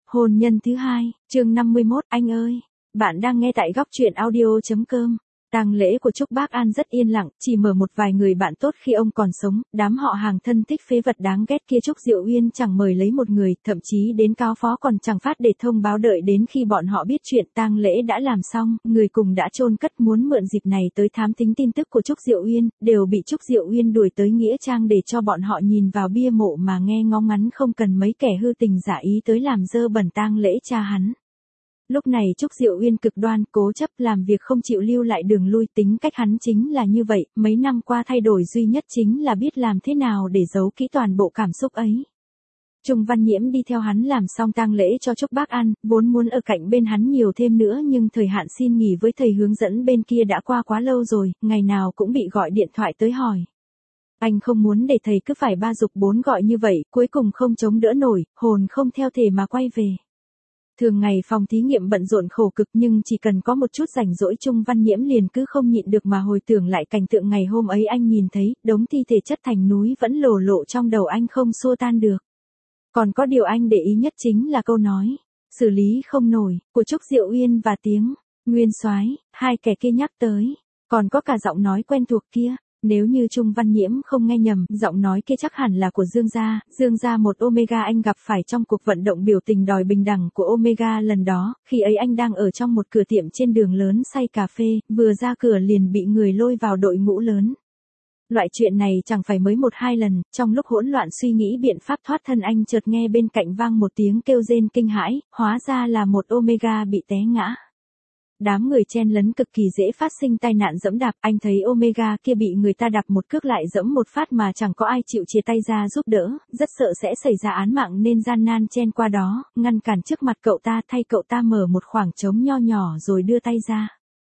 Hôn nhân thứ hai, chương 51, anh ơi. Bạn đang nghe tại góc truyện audio.com. Tang lễ của Trúc Bác An rất yên lặng, chỉ mở một vài người bạn tốt khi ông còn sống, đám họ hàng thân thích phế vật đáng ghét kia Trúc Diệu Uyên chẳng mời lấy một người, thậm chí đến cáo phó còn chẳng phát để thông báo, đợi đến khi bọn họ biết chuyện tang lễ đã làm xong, người cùng đã chôn cất muốn mượn dịp này tới thám thính tin tức của Trúc Diệu Uyên, đều bị Trúc Diệu Uyên đuổi tới nghĩa trang để cho bọn họ nhìn vào bia mộ mà nghe ngóng ngắn, không cần mấy kẻ hư tình giả ý tới làm dơ bẩn tang lễ cha hắn. Lúc này Trúc Diệu Uyên cực đoan, cố chấp làm việc không chịu lưu lại đường lui, tính cách hắn chính là như vậy, mấy năm qua thay đổi duy nhất chính là biết làm thế nào để giấu kỹ toàn bộ cảm xúc ấy. Trung Văn Nhiễm đi theo hắn làm xong tang lễ cho Trúc Bác An, vốn muốn ở cạnh bên hắn nhiều thêm nữa nhưng thời hạn xin nghỉ với thầy hướng dẫn bên kia đã qua quá lâu rồi, ngày nào cũng bị gọi điện thoại tới hỏi. Anh không muốn để thầy cứ phải ba giục bốn gọi như vậy, cuối cùng không chống đỡ nổi, hồn không theo thể mà quay về. Thường ngày phòng thí nghiệm bận rộn khổ cực nhưng chỉ cần có một chút rảnh rỗi Trung Văn Nhiễm liền cứ không nhịn được mà hồi tưởng lại cảnh tượng ngày hôm ấy anh nhìn thấy, đống thi thể chất thành núi vẫn lồ lộ trong đầu anh không xua tan được. Còn có điều anh để ý nhất chính là câu nói, xử lý không nổi, của Trúc Diệu Uyên và tiếng, Nguyên Soái, hai kẻ kia nhắc tới, còn có cả giọng nói quen thuộc kia. Nếu như Trung Văn Nhiễm không nghe nhầm, giọng nói kia chắc hẳn là của Dương Gia một Omega anh gặp phải trong cuộc vận động biểu tình đòi bình đẳng của Omega lần đó, khi ấy anh đang ở trong một cửa tiệm trên đường lớn say cà phê, vừa ra cửa liền bị người lôi vào đội ngũ lớn. Loại chuyện này chẳng phải mới một hai lần, trong lúc hỗn loạn suy nghĩ biện pháp thoát thân anh chợt nghe bên cạnh vang một tiếng kêu rên kinh hãi, hóa ra là một Omega bị té ngã. Đám người chen lấn cực kỳ dễ phát sinh tai nạn dẫm đạp, anh thấy Omega kia bị người ta đạp một cước lại dẫm một phát mà chẳng có ai chịu chia tay ra giúp đỡ, rất sợ sẽ xảy ra án mạng nên gian nan chen qua đó, ngăn cản trước mặt cậu ta, thay cậu ta mở một khoảng trống nho nhỏ rồi đưa tay ra.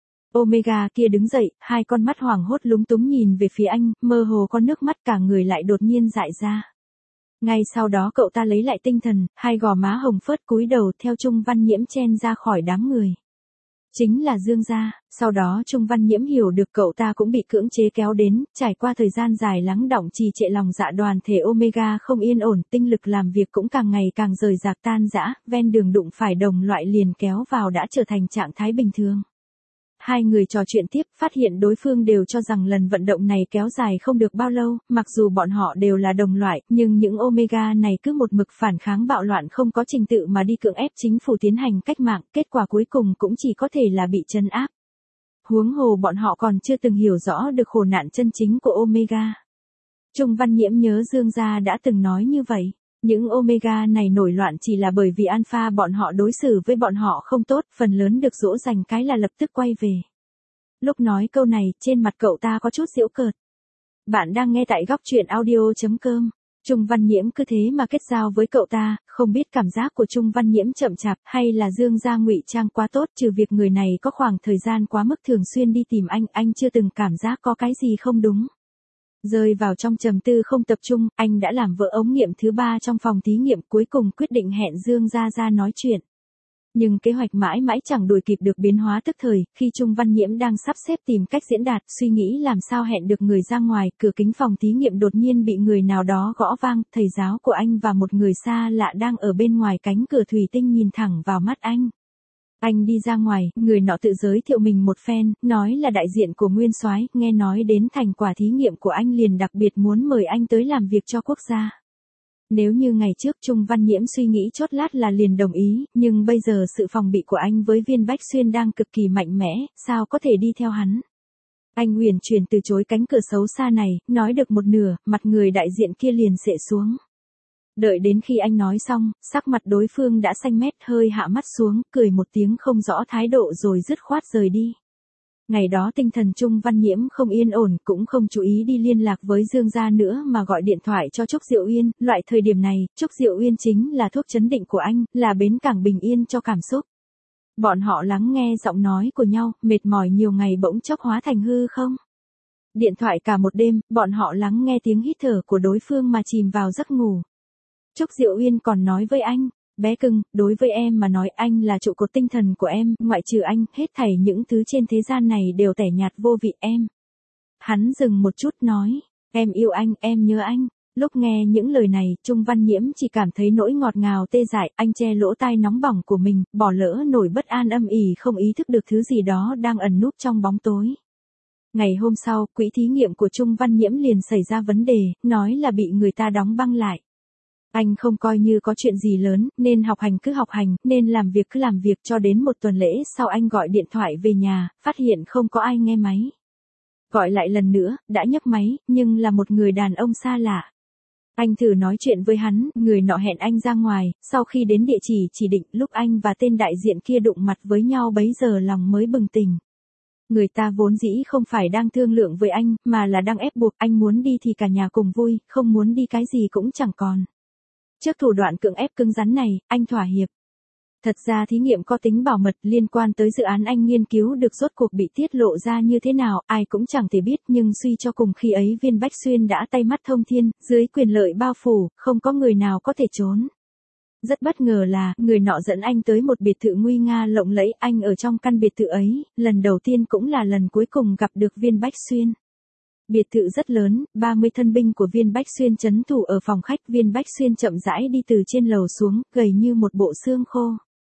Omega kia đứng dậy, hai con mắt hoảng hốt lúng túng nhìn về phía anh, mơ hồ có nước mắt, cả người lại đột nhiên dại ra. Ngay sau đó cậu ta lấy lại tinh thần, hai gò má hồng phớt cúi đầu theo Trung Văn Nhiễm chen ra khỏi đám người. Chính là Dương Gia. Sau đó Trung Văn Nhiễm hiểu được cậu ta cũng bị cưỡng chế kéo đến, trải qua thời gian dài lắng đọng trì trệ lòng dạ, đoàn thể Omega không yên ổn, tinh lực làm việc cũng càng ngày càng rời rạc tan rã, ven đường đụng phải đồng loại liền kéo vào đã trở thành trạng thái bình thường. Hai người trò chuyện tiếp, phát hiện đối phương đều cho rằng lần vận động này kéo dài không được bao lâu, mặc dù bọn họ đều là đồng loại, nhưng những Omega này cứ một mực phản kháng bạo loạn, không có trình tự mà đi cưỡng ép chính phủ tiến hành cách mạng, kết quả cuối cùng cũng chỉ có thể là bị trấn áp. Huống hồ bọn họ còn chưa từng hiểu rõ được khổ nạn chân chính của Omega. Trung Văn Nhiễm nhớ Dương Gia đã từng nói như vậy. Những Omega này nổi loạn chỉ là bởi vì Alpha bọn họ đối xử với bọn họ không tốt, phần lớn được dỗ dành cái là lập tức quay về. Lúc nói câu này, trên mặt cậu ta có chút giễu cợt. Bạn đang nghe tại góc truyện audio.com. Trung Văn Nhiễm cứ thế mà kết giao với cậu ta, không biết cảm giác của Trung Văn Nhiễm chậm chạp hay là Dương Gia ngụy trang quá tốt, trừ việc người này có khoảng thời gian quá mức thường xuyên đi tìm anh chưa từng cảm giác có cái gì không đúng. Rơi vào trong trầm tư không tập trung, anh đã làm vỡ ống nghiệm thứ 3 trong phòng thí nghiệm, cuối cùng quyết định hẹn Dương Gia ra nói chuyện. Nhưng kế hoạch mãi mãi chẳng đuổi kịp được biến hóa tức thời, khi Trung Văn Nhiễm đang sắp xếp tìm cách diễn đạt, suy nghĩ làm sao hẹn được người ra ngoài, cửa kính phòng thí nghiệm đột nhiên bị người nào đó gõ vang, thầy giáo của anh và một người xa lạ đang ở bên ngoài cánh cửa thủy tinh nhìn thẳng vào mắt anh. Anh đi ra ngoài, người nọ tự giới thiệu mình một phen, nói là đại diện của Nguyên Soái, nghe nói đến thành quả thí nghiệm của anh liền đặc biệt muốn mời anh tới làm việc cho quốc gia. Nếu như ngày trước Trung Văn Nhiễm suy nghĩ chốt lát là liền đồng ý, nhưng bây giờ sự phòng bị của anh với Viên Bách Xuyên đang cực kỳ mạnh mẽ, sao có thể đi theo hắn. Anh huyền chuyển từ chối cánh cửa xấu xa này, nói được một nửa, mặt người đại diện kia liền xệ xuống. Đợi đến khi anh nói xong, sắc mặt đối phương đã xanh mét, hơi hạ mắt xuống, cười một tiếng không rõ thái độ rồi dứt khoát rời đi. Ngày đó tinh thần Trung Văn Nhiễm không yên ổn, cũng không chú ý đi liên lạc với Dương Gia nữa mà gọi điện thoại cho Trúc Diệu Uyên, loại thời điểm này, Trúc Diệu Uyên chính là thuốc trấn định của anh, là bến cảng bình yên cho cảm xúc. Bọn họ lắng nghe giọng nói của nhau, mệt mỏi nhiều ngày bỗng chốc hóa thành hư không. Điện thoại cả một đêm, bọn họ lắng nghe tiếng hít thở của đối phương mà chìm vào giấc ngủ. Trúc Diệu Uyên còn nói với anh, bé cưng, đối với em mà nói anh là trụ cột tinh thần của em, ngoại trừ anh, hết thảy những thứ trên thế gian này đều tẻ nhạt vô vị em. Hắn dừng một chút nói, em yêu anh, em nhớ anh. Lúc nghe những lời này, Trung Văn Nhiễm chỉ cảm thấy nỗi ngọt ngào tê dại, anh che lỗ tai nóng bỏng của mình, bỏ lỡ nổi bất an âm ỉ không ý thức được thứ gì đó đang ẩn núp trong bóng tối. Ngày hôm sau, quỹ thí nghiệm của Trung Văn Nhiễm liền xảy ra vấn đề, nói là bị người ta đóng băng lại. Anh không coi như có chuyện gì lớn, nên học hành cứ học hành, nên làm việc cứ làm việc cho đến một tuần lễ sau anh gọi điện thoại về nhà, phát hiện không có ai nghe máy. Gọi lại lần nữa, đã nhấc máy, nhưng là một người đàn ông xa lạ. Anh thử nói chuyện với hắn, người nọ hẹn anh ra ngoài, sau khi đến địa chỉ định, lúc anh và tên đại diện kia đụng mặt với nhau bấy giờ lòng mới bừng tỉnh. Người ta vốn dĩ không phải đang thương lượng với anh, mà là đang ép buộc anh muốn đi thì cả nhà cùng vui, không muốn đi cái gì cũng chẳng còn. Trước thủ đoạn cưỡng ép cứng rắn này, anh thỏa hiệp. Thật ra thí nghiệm có tính bảo mật liên quan tới dự án anh nghiên cứu được rốt cuộc bị tiết lộ ra như thế nào, ai cũng chẳng thể biết, nhưng suy cho cùng khi ấy Viên Bách Xuyên đã tay mắt thông thiên, dưới quyền lợi bao phủ, không có người nào có thể trốn. Rất bất ngờ là, người nọ dẫn anh tới một biệt thự nguy nga lộng lẫy, anh ở trong căn biệt thự ấy, lần đầu tiên cũng là lần cuối cùng gặp được Viên Bách Xuyên. Biệt thự rất lớn, 30 thân binh của Viên Bách Xuyên trấn thủ ở phòng khách, Viên Bách Xuyên chậm rãi đi từ trên lầu xuống, gầy như một bộ xương khô.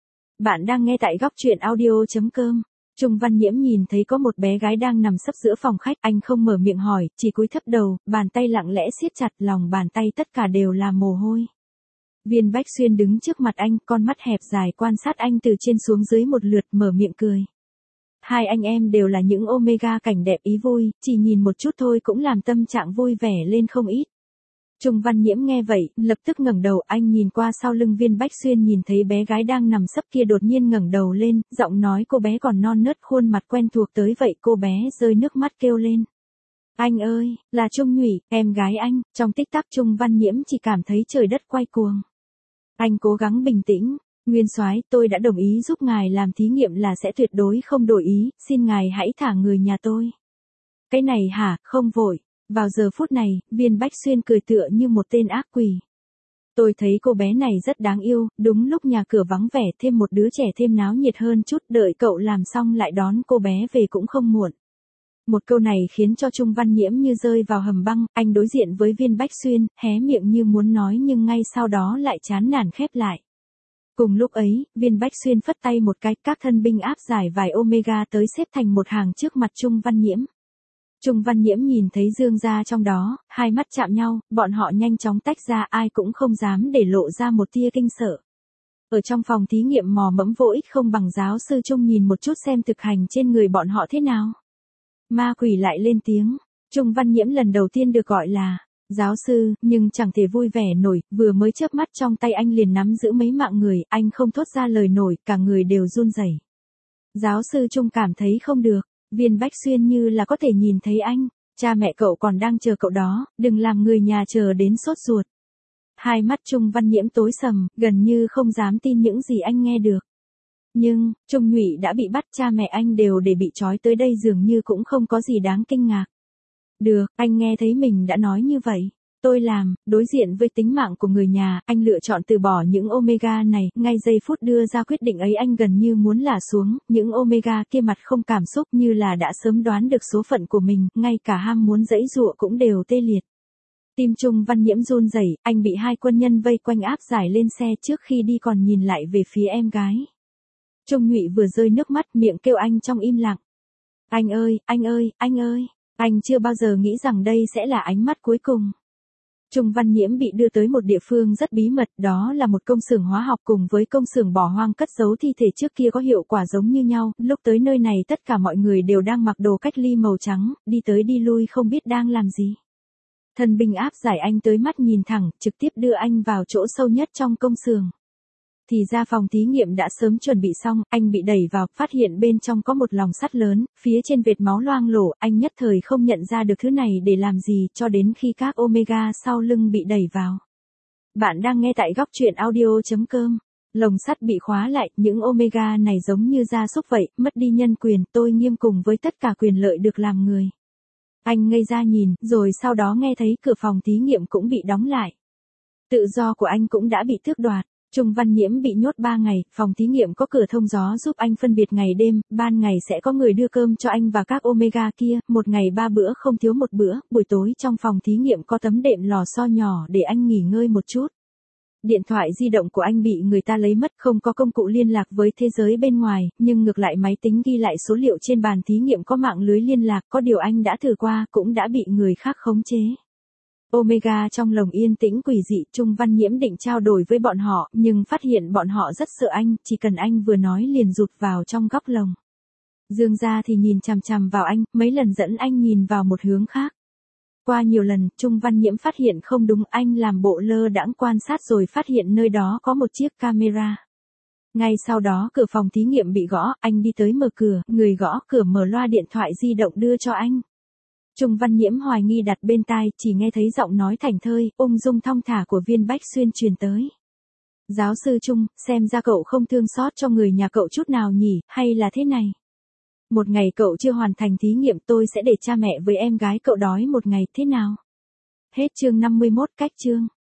Bạn đang nghe tại góc truyện audio.com. Trung Văn Nhiễm nhìn thấy có một bé gái đang nằm sấp giữa phòng khách, anh không mở miệng hỏi, chỉ cúi thấp đầu, bàn tay lặng lẽ siết chặt, lòng bàn tay tất cả đều là mồ hôi. Viên Bách Xuyên đứng trước mặt anh, con mắt hẹp dài quan sát anh từ trên xuống dưới một lượt, mở miệng cười. Hai anh em đều là những Omega cảnh đẹp ý vui, chỉ nhìn một chút thôi cũng làm tâm trạng vui vẻ lên không ít. Trung Văn Nhiễm nghe vậy, lập tức ngẩng đầu, anh nhìn qua sau lưng Viên Bách Xuyên nhìn thấy bé gái đang nằm sấp kia đột nhiên ngẩng đầu lên, giọng nói cô bé còn non nớt, khuôn mặt quen thuộc tới vậy, cô bé rơi nước mắt kêu lên. Anh ơi, là Trung Nhụy, em gái anh. Trong tích tắc Trung Văn Nhiễm chỉ cảm thấy trời đất quay cuồng. Anh cố gắng bình tĩnh. Nguyên soái, tôi đã đồng ý giúp ngài làm thí nghiệm là sẽ tuyệt đối không đổi ý, xin ngài hãy thả người nhà tôi. Cái này hả, không vội. Vào giờ phút này, Viên Bách Xuyên cười tựa như một tên ác quỷ. Tôi thấy cô bé này rất đáng yêu, đúng lúc nhà cửa vắng vẻ, thêm một đứa trẻ thêm náo nhiệt hơn chút, đợi cậu làm xong lại đón cô bé về cũng không muộn. Một câu này khiến cho Trung Văn Nhiễm như rơi vào hầm băng, anh đối diện với Viên Bách Xuyên, hé miệng như muốn nói nhưng ngay sau đó lại chán nản khép lại. Cùng lúc ấy, Viên Bách Xuyên phất tay một cái, các thân binh áp giải vài Omega tới xếp thành một hàng trước mặt Trung Văn Nhiễm. Trung Văn Nhiễm nhìn thấy Dương gia trong đó, hai mắt chạm nhau, bọn họ nhanh chóng tách ra, ai cũng không dám để lộ ra một tia kinh sợ. Ở trong phòng thí nghiệm mò mẫm vô ích không bằng, giáo sư Trung nhìn một chút xem thực hành trên người bọn họ thế nào. Ma quỷ lại lên tiếng, Trung Văn Nhiễm lần đầu tiên được gọi là giáo sư, nhưng chẳng thể vui vẻ nổi, vừa mới chớp mắt trong tay anh liền nắm giữ mấy mạng người, anh không thốt ra lời nổi, cả người đều run rẩy. Giáo sư Trung cảm thấy không được, Viên Bách Xuyên như là có thể nhìn thấy anh, cha mẹ cậu còn đang chờ cậu đó, đừng làm người nhà chờ đến sốt ruột. Hai mắt Trung Văn Nhiễm tối sầm, gần như không dám tin những gì anh nghe được. Nhưng, Trung Nhụy đã bị bắt, cha mẹ anh đều để bị trói tới đây dường như cũng không có gì đáng kinh ngạc. Được, anh nghe thấy mình đã nói như vậy. Tôi làm, đối diện với tính mạng của người nhà, anh lựa chọn từ bỏ những Omega này, ngay giây phút đưa ra quyết định ấy anh gần như muốn lả xuống, những Omega kia mặt không cảm xúc như là đã sớm đoán được số phận của mình, ngay cả ham muốn giãy giụa cũng đều tê liệt. Tim Trung Văn Nhiễm run rẩy, anh bị hai quân nhân vây quanh áp giải lên xe, trước khi đi còn nhìn lại về phía em gái. Trung Nhụy vừa rơi nước mắt, miệng kêu anh trong im lặng. Anh ơi, anh ơi, anh ơi, anh chưa bao giờ nghĩ rằng đây sẽ là ánh mắt cuối cùng. Trung Văn Nhiễm bị đưa tới một địa phương rất bí mật, đó là một công xưởng hóa học cùng với công xưởng bỏ hoang cất giấu thi thể trước kia có hiệu quả giống như nhau, lúc tới nơi này tất cả mọi người đều đang mặc đồ cách ly màu trắng, đi tới đi lui không biết đang làm gì. Thân binh áp giải anh tới, mắt nhìn thẳng, trực tiếp đưa anh vào chỗ sâu nhất trong công xưởng. Thì ra phòng thí nghiệm đã sớm chuẩn bị xong, anh bị đẩy vào, phát hiện bên trong có một lồng sắt lớn, phía trên vệt máu loang lổ, anh nhất thời không nhận ra được thứ này để làm gì, cho đến khi các Omega sau lưng bị đẩy vào. Bạn đang nghe tại góc truyện audio.com. Lồng sắt bị khóa lại, những Omega này giống như gia súc vậy, mất đi nhân quyền, tôi nghiêm cùng với tất cả quyền lợi được làm người. Anh ngây ra nhìn, rồi sau đó nghe thấy cửa phòng thí nghiệm cũng bị đóng lại. Tự do của anh cũng đã bị tước đoạt. Trung Văn Nhiễm bị nhốt 3 ngày, phòng thí nghiệm có cửa thông gió giúp anh phân biệt ngày đêm, ban ngày sẽ có người đưa cơm cho anh và các Omega kia, một ngày 3 bữa không thiếu một bữa, buổi tối trong phòng thí nghiệm có tấm đệm lò xo nhỏ để anh nghỉ ngơi một chút. Điện thoại di động của anh bị người ta lấy mất, không có công cụ liên lạc với thế giới bên ngoài, nhưng ngược lại máy tính ghi lại số liệu trên bàn thí nghiệm có mạng lưới liên lạc, có điều anh đã thử qua cũng đã bị người khác khống chế. Omega trong lồng yên tĩnh quỷ dị, Trung Văn Nhiễm định trao đổi với bọn họ, nhưng phát hiện bọn họ rất sợ anh, chỉ cần anh vừa nói liền rụt vào trong góc lồng. Dương gia thì nhìn chằm chằm vào anh, mấy lần dẫn anh nhìn vào một hướng khác. Qua nhiều lần, Trung Văn Nhiễm phát hiện không đúng, anh làm bộ lơ đãng quan sát rồi phát hiện nơi đó có một chiếc camera. Ngay sau đó cửa phòng thí nghiệm bị gõ, anh đi tới mở cửa, người gõ cửa mở loa điện thoại di động đưa cho anh. Trung Văn Nhiễm hoài nghi đặt bên tai, chỉ nghe thấy giọng nói thảnh thơi, ung dung thong thả của Viên Bách Xuyên truyền tới. Giáo sư Trung, xem ra cậu không thương xót cho người nhà cậu chút nào nhỉ, hay là thế này? Một ngày cậu chưa hoàn thành thí nghiệm tôi sẽ để cha mẹ với em gái cậu đói một ngày, thế nào? Hết chương 51, cách chương.